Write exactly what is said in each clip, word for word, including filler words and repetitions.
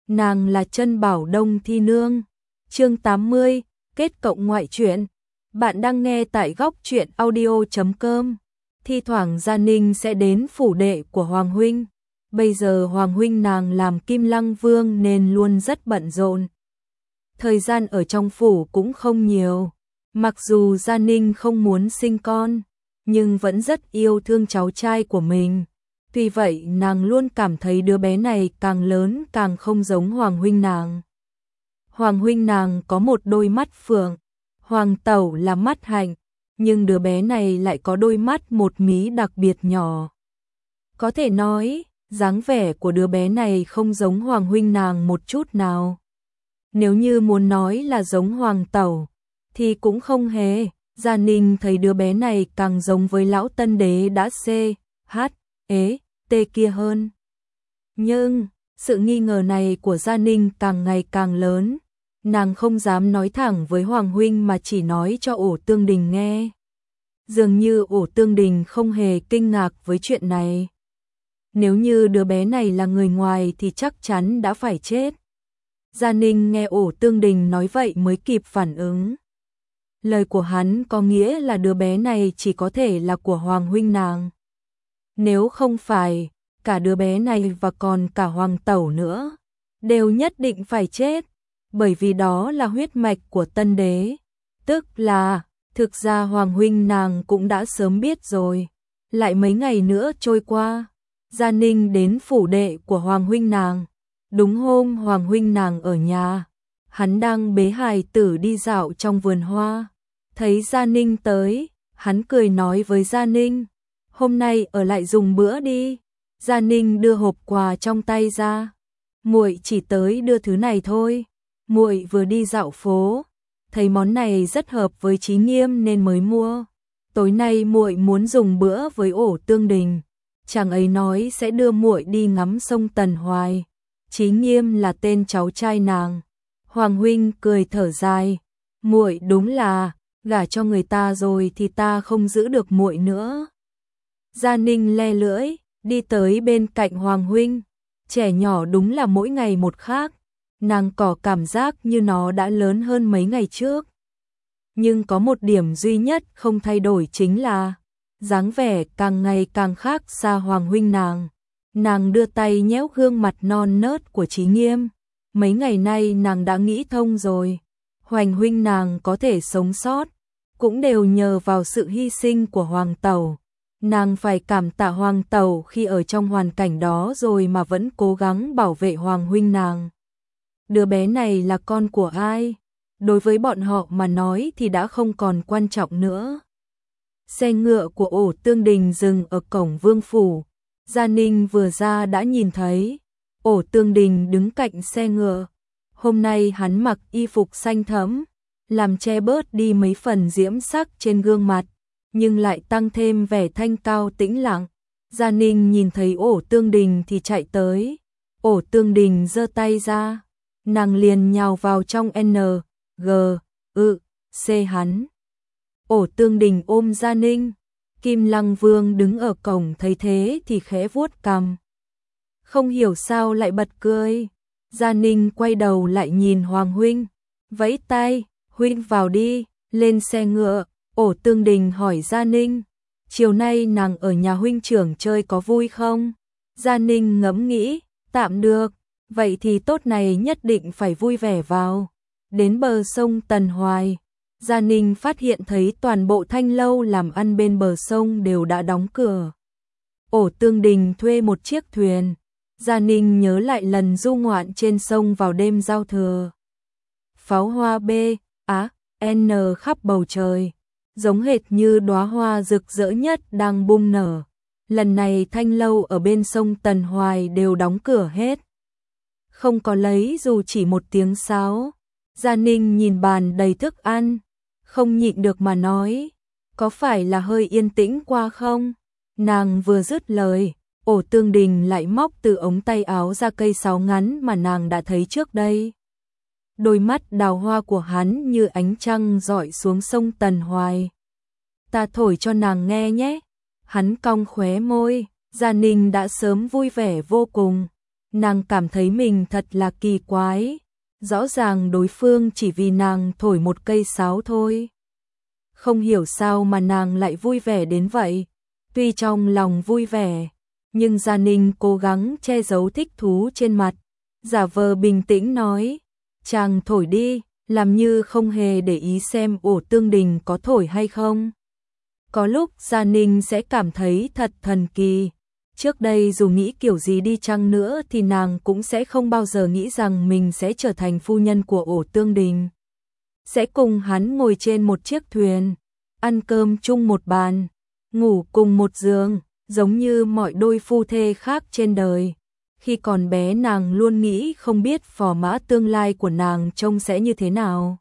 nàng là Trân Bảo Đông Thi Nương. Chương tám mươi, kết cộng ngoại truyện. Bạn đang nghe tại góc truyện audio chấm com. Thi thoảng Gia Ninh sẽ đến phủ đệ của Hoàng huynh. Bây giờ Hoàng huynh nàng làm Kim Lăng Vương nên luôn rất bận rộn. Thời gian ở trong phủ cũng không nhiều. Mặc dù Gia Ninh không muốn sinh con, nhưng vẫn rất yêu thương cháu trai của mình. Tuy vậy nàng luôn cảm thấy đứa bé này càng lớn càng không giống Hoàng huynh nàng. Hoàng huynh nàng có một đôi mắt phượng, Hoàng tẩu là mắt hạnh, nhưng đứa bé này lại có đôi mắt một mí đặc biệt nhỏ. Có thể nói, dáng vẻ của đứa bé này không giống Hoàng huynh nàng một chút nào. Nếu như muốn nói là giống Hoàng tẩu, thì cũng không hề. Gia Ninh thấy đứa bé này càng giống với lão tân đế đã xê, hát, ế, tê kia hơn. Nhưng, sự nghi ngờ này của Gia Ninh càng ngày càng lớn. Nàng không dám nói thẳng với Hoàng huynh mà chỉ nói cho Ổ Tương Đình nghe. Dường như Ổ Tương Đình không hề kinh ngạc với chuyện này. Nếu như đứa bé này là người ngoài thì chắc chắn đã phải chết. Gia Ninh nghe Ổ Tương Đình nói vậy mới kịp phản ứng. Lời của hắn có nghĩa là đứa bé này chỉ có thể là của Hoàng huynh nàng. Nếu không phải, cả đứa bé này và còn cả Hoàng tẩu nữa, đều nhất định phải chết, bởi vì đó là huyết mạch của tân đế. Tức là, thực ra Hoàng huynh nàng cũng đã sớm biết rồi. Lại mấy ngày nữa trôi qua, Gia Ninh đến phủ đệ của Hoàng huynh nàng. Đúng hôm Hoàng huynh nàng ở nhà, hắn đang bế hài tử đi dạo trong vườn hoa. Thấy Gia Ninh tới, hắn cười nói với Gia Ninh, hôm nay ở lại dùng bữa đi. Gia Ninh đưa hộp quà trong tay ra, muội chỉ tới đưa thứ này thôi. Muội vừa đi dạo phố, thấy món này rất hợp với Chí Nghiêm nên mới mua. Tối nay muội muốn dùng bữa với Ổ Tương Đình, chàng ấy nói sẽ đưa muội đi ngắm sông Tần Hoài. Chí Nghiêm là tên cháu trai nàng. Hoàng huynh cười thở dài, muội đúng là gả cho người ta rồi thì ta không giữ được muội nữa. Gia Ninh le lưỡi, đi tới bên cạnh Hoàng huynh. Trẻ nhỏ đúng là mỗi ngày một khác. Nàng có cảm giác như nó đã lớn hơn mấy ngày trước. Nhưng có một điểm duy nhất không thay đổi chính là dáng vẻ càng ngày càng khác xa Hoàng huynh nàng. Nàng đưa tay nhéo gương mặt non nớt của Chí Nghiêm. Mấy ngày nay nàng đã nghĩ thông rồi. Hoàng huynh nàng có thể sống sót, cũng đều nhờ vào sự hy sinh của Hoàng tẩu. Nàng phải cảm tạ Hoàng tẩu khi ở trong hoàn cảnh đó rồi mà vẫn cố gắng bảo vệ Hoàng huynh nàng. Đứa bé này là con của ai? Đối với bọn họ mà nói thì đã không còn quan trọng nữa. Xe ngựa của Ổ Tương Đình dừng ở cổng vương phủ. Gia Ninh vừa ra đã nhìn thấy. Ổ Tương Đình đứng cạnh xe ngựa. Hôm nay hắn mặc y phục xanh thẫm, làm che bớt đi mấy phần diễm sắc trên gương mặt, nhưng lại tăng thêm vẻ thanh cao tĩnh lặng. Gia Ninh nhìn thấy Ổ Tương Đình thì chạy tới. Ổ Tương Đình giơ tay ra, nàng liền nhào vào trong N, G, ư, C hắn. Ổ Tương Đình ôm Gia Ninh. Kim Lăng Vương đứng ở cổng thấy thế thì khẽ vuốt cằm. Không hiểu sao lại bật cười. Gia Ninh quay đầu lại nhìn Hoàng huynh, vẫy tay, huynh vào đi. Lên xe ngựa, Ổ Tương Đình hỏi Gia Ninh, chiều nay nàng ở nhà huynh trưởng chơi có vui không? Gia Ninh ngẫm nghĩ, tạm được, vậy thì tốt này nhất định phải vui vẻ vào. Đến bờ sông Tần Hoài, Gia Ninh phát hiện thấy toàn bộ thanh lâu làm ăn bên bờ sông đều đã đóng cửa. Ổ Tương Đình thuê một chiếc thuyền. Gia Ninh nhớ lại lần du ngoạn trên sông vào đêm giao thừa. Pháo hoa B, Á, N khắp bầu trời, giống hệt như đóa hoa rực rỡ nhất đang bung nở. Lần này thanh lâu ở bên sông Tần Hoài đều đóng cửa hết. Không có lấy dù chỉ một tiếng sáo. Gia Ninh nhìn bàn đầy thức ăn, không nhịn được mà nói, có phải là hơi yên tĩnh qua không? Nàng vừa dứt lời, Ổ Tương Đình lại móc từ ống tay áo ra cây sáo ngắn mà nàng đã thấy trước đây. Đôi mắt đào hoa của hắn như ánh trăng rọi xuống sông Tần Hoài. Ta thổi cho nàng nghe nhé. Hắn cong khóe môi. Gia Ninh đã sớm vui vẻ vô cùng. Nàng cảm thấy mình thật là kỳ quái, rõ ràng đối phương chỉ vì nàng thổi một cây sáo thôi. Không hiểu sao mà nàng lại vui vẻ đến vậy. Tuy trong lòng vui vẻ, nhưng Gia Ninh cố gắng che giấu thích thú trên mặt, giả vờ bình tĩnh nói, chàng thổi đi, làm như không hề để ý xem Ổ Tương Đình có thổi hay không. Có lúc Gia Ninh sẽ cảm thấy thật thần kỳ. Trước đây dù nghĩ kiểu gì đi chăng nữa thì nàng cũng sẽ không bao giờ nghĩ rằng mình sẽ trở thành phu nhân của Ổ Tương Đình. Sẽ cùng hắn ngồi trên một chiếc thuyền, ăn cơm chung một bàn, ngủ cùng một giường, giống như mọi đôi phu thê khác trên đời. Khi còn bé nàng luôn nghĩ không biết phò mã tương lai của nàng trông sẽ như thế nào.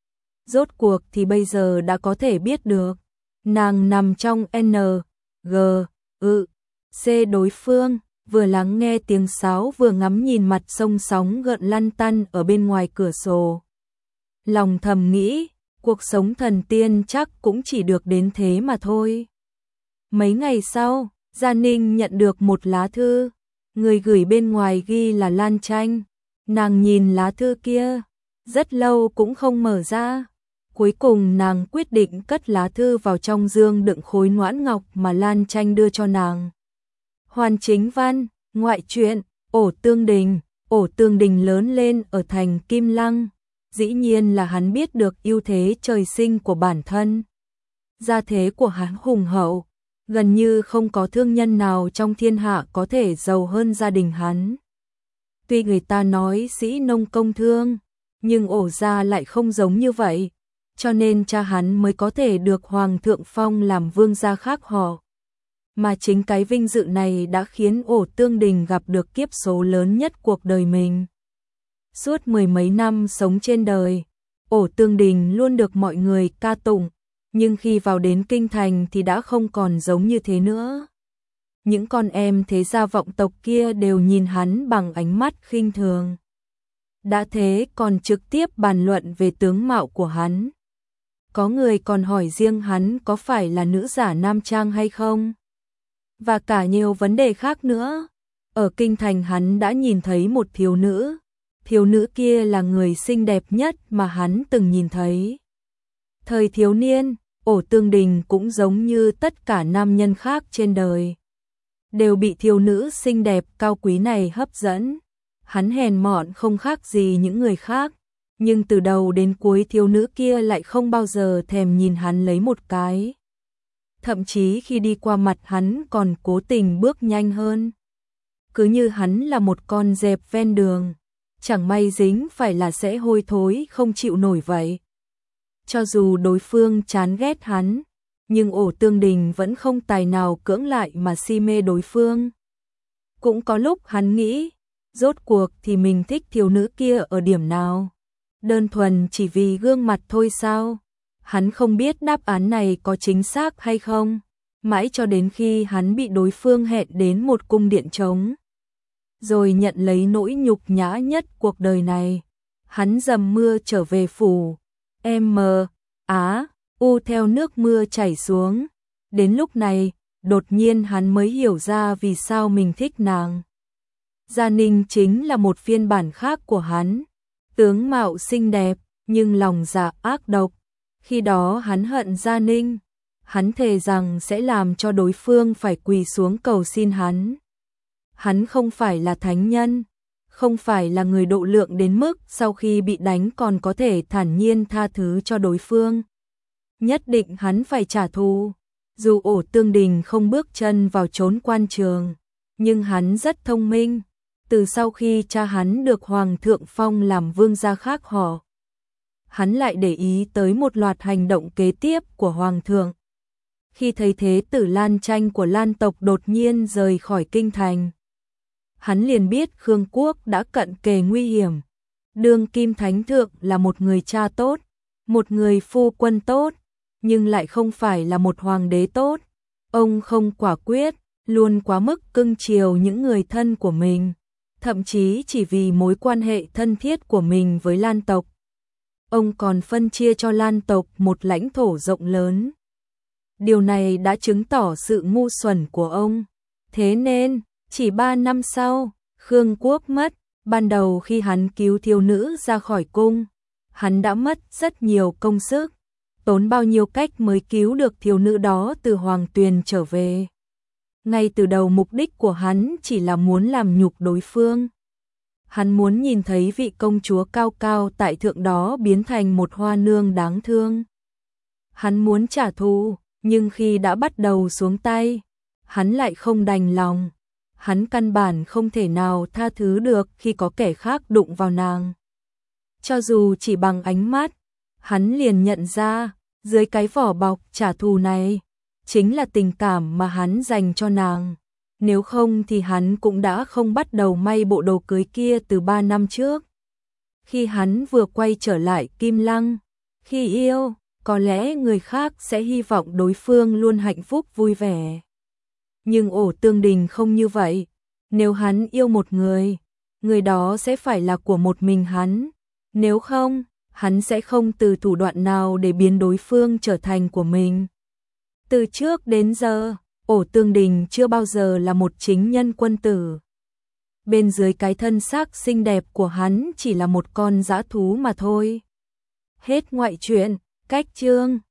Rốt cuộc thì bây giờ đã có thể biết được. Nàng nằm trong N, G, ự, C đối phương, vừa lắng nghe tiếng sáo vừa ngắm nhìn mặt sông sóng gợn lăn tăn ở bên ngoài cửa sổ. Lòng thầm nghĩ, cuộc sống thần tiên chắc cũng chỉ được đến thế mà thôi. Mấy ngày sau, Gia Ninh nhận được một lá thư, người gửi bên ngoài ghi là Lan Tranh. Nàng nhìn lá thư kia, rất lâu cũng không mở ra. Cuối cùng nàng quyết định cất lá thư vào trong dương đựng khối noãn ngọc mà Lan Tranh đưa cho nàng. Hoàn chính văn, ngoại truyện, Ổ Tương Đình. Ổ Tương Đình lớn lên ở thành Kim Lăng. Dĩ nhiên là hắn biết được ưu thế trời sinh của bản thân. Gia thế của hắn hùng hậu, gần như không có thương nhân nào trong thiên hạ có thể giàu hơn gia đình hắn. Tuy người ta nói sĩ nông công thương, nhưng Ổ gia lại không giống như vậy, cho nên cha hắn mới có thể được Hoàng thượng phong làm vương gia khác họ. Mà chính cái vinh dự này đã khiến Ổ Tương Đình gặp được kiếp số lớn nhất cuộc đời mình. Suốt mười mấy năm sống trên đời, Ổ Tương Đình luôn được mọi người ca tụng, nhưng khi vào đến kinh thành thì đã không còn giống như thế nữa. Những con em thế gia vọng tộc kia đều nhìn hắn bằng ánh mắt khinh thường. Đã thế còn trực tiếp bàn luận về tướng mạo của hắn. Có người còn hỏi riêng hắn có phải là nữ giả nam trang hay không. Và cả nhiều vấn đề khác nữa. Ở kinh thành hắn đã nhìn thấy một thiếu nữ. Thiếu nữ kia là người xinh đẹp nhất mà hắn từng nhìn thấy. Thời thiếu niên, Ổ Tương Đình cũng giống như tất cả nam nhân khác trên đời, đều bị thiếu nữ xinh đẹp cao quý này hấp dẫn. Hắn hèn mọn không khác gì những người khác, nhưng từ đầu đến cuối thiếu nữ kia lại không bao giờ thèm nhìn hắn lấy một cái. Thậm chí khi đi qua mặt hắn còn cố tình bước nhanh hơn. Cứ như hắn là một con dẹp ven đường, chẳng may dính phải là sẽ hôi thối không chịu nổi vậy. Cho dù đối phương chán ghét hắn, nhưng Ổ Tương Đình vẫn không tài nào cưỡng lại mà si mê đối phương. Cũng có lúc hắn nghĩ, rốt cuộc thì mình thích thiếu nữ kia ở điểm nào? Đơn thuần chỉ vì gương mặt thôi sao? Hắn không biết đáp án này có chính xác hay không, mãi cho đến khi hắn bị đối phương hẹn đến một cung điện trống, rồi nhận lấy nỗi nhục nhã nhất cuộc đời này. Hắn dầm mưa trở về phủ, M, Á, U theo nước mưa chảy xuống. Đến lúc này, đột nhiên hắn mới hiểu ra vì sao mình thích nàng. Gia Ninh chính là một phiên bản khác của hắn, tướng mạo xinh đẹp, nhưng lòng dạ ác độc. Khi đó hắn hận Gia Ninh, hắn thề rằng sẽ làm cho đối phương phải quỳ xuống cầu xin hắn. Hắn không phải là thánh nhân, không phải là người độ lượng đến mức sau khi bị đánh còn có thể thản nhiên tha thứ cho đối phương. Nhất định hắn phải trả thù. Dù Ổ Tương Đình không bước chân vào chốn quan trường, nhưng hắn rất thông minh. Từ sau khi cha hắn được Hoàng thượng phong làm vương gia khác họ, hắn lại để ý tới một loạt hành động kế tiếp của Hoàng thượng. Khi thấy thế tử Lan Tranh của Lan tộc đột nhiên rời khỏi kinh thành, hắn liền biết Khương quốc đã cận kề nguy hiểm. Đương kim thánh thượng là một người cha tốt, một người phu quân tốt, nhưng lại không phải là một hoàng đế tốt. Ông không quả quyết, luôn quá mức cưng chiều những người thân của mình, thậm chí chỉ vì mối quan hệ thân thiết của mình với Lan tộc. Ông còn phân chia cho Lan tộc một lãnh thổ rộng lớn. Điều này đã chứng tỏ sự ngu xuẩn của ông. Thế nên, chỉ ba năm sau, Khương Quốc mất, ban đầu khi hắn cứu thiếu nữ ra khỏi cung, hắn đã mất rất nhiều công sức, tốn bao nhiêu cách mới cứu được thiếu nữ đó từ Hoàng Tuyền trở về. Ngay từ đầu mục đích của hắn chỉ là muốn làm nhục đối phương. Hắn muốn nhìn thấy vị công chúa cao cao tại thượng đó biến thành một hoa nương đáng thương. Hắn muốn trả thù, nhưng khi đã bắt đầu xuống tay, hắn lại không đành lòng. Hắn căn bản không thể nào tha thứ được khi có kẻ khác đụng vào nàng. Cho dù chỉ bằng ánh mắt, hắn liền nhận ra, dưới cái vỏ bọc trả thù này, chính là tình cảm mà hắn dành cho nàng. Nếu không thì hắn cũng đã không bắt đầu may bộ đồ cưới kia từ ba năm trước. Khi hắn vừa quay trở lại Kim Lăng, khi yêu, có lẽ người khác sẽ hy vọng đối phương luôn hạnh phúc vui vẻ. Nhưng Ổ Tương Đình không như vậy. Nếu hắn yêu một người, người đó sẽ phải là của một mình hắn. Nếu không, hắn sẽ không từ thủ đoạn nào để biến đối phương trở thành của mình. Từ trước đến giờ, Ổ Tương Đình chưa bao giờ là một chính nhân quân tử. Bên dưới cái thân xác xinh đẹp của hắn chỉ là một con dã thú mà thôi. Hết ngoại truyện, cách chương.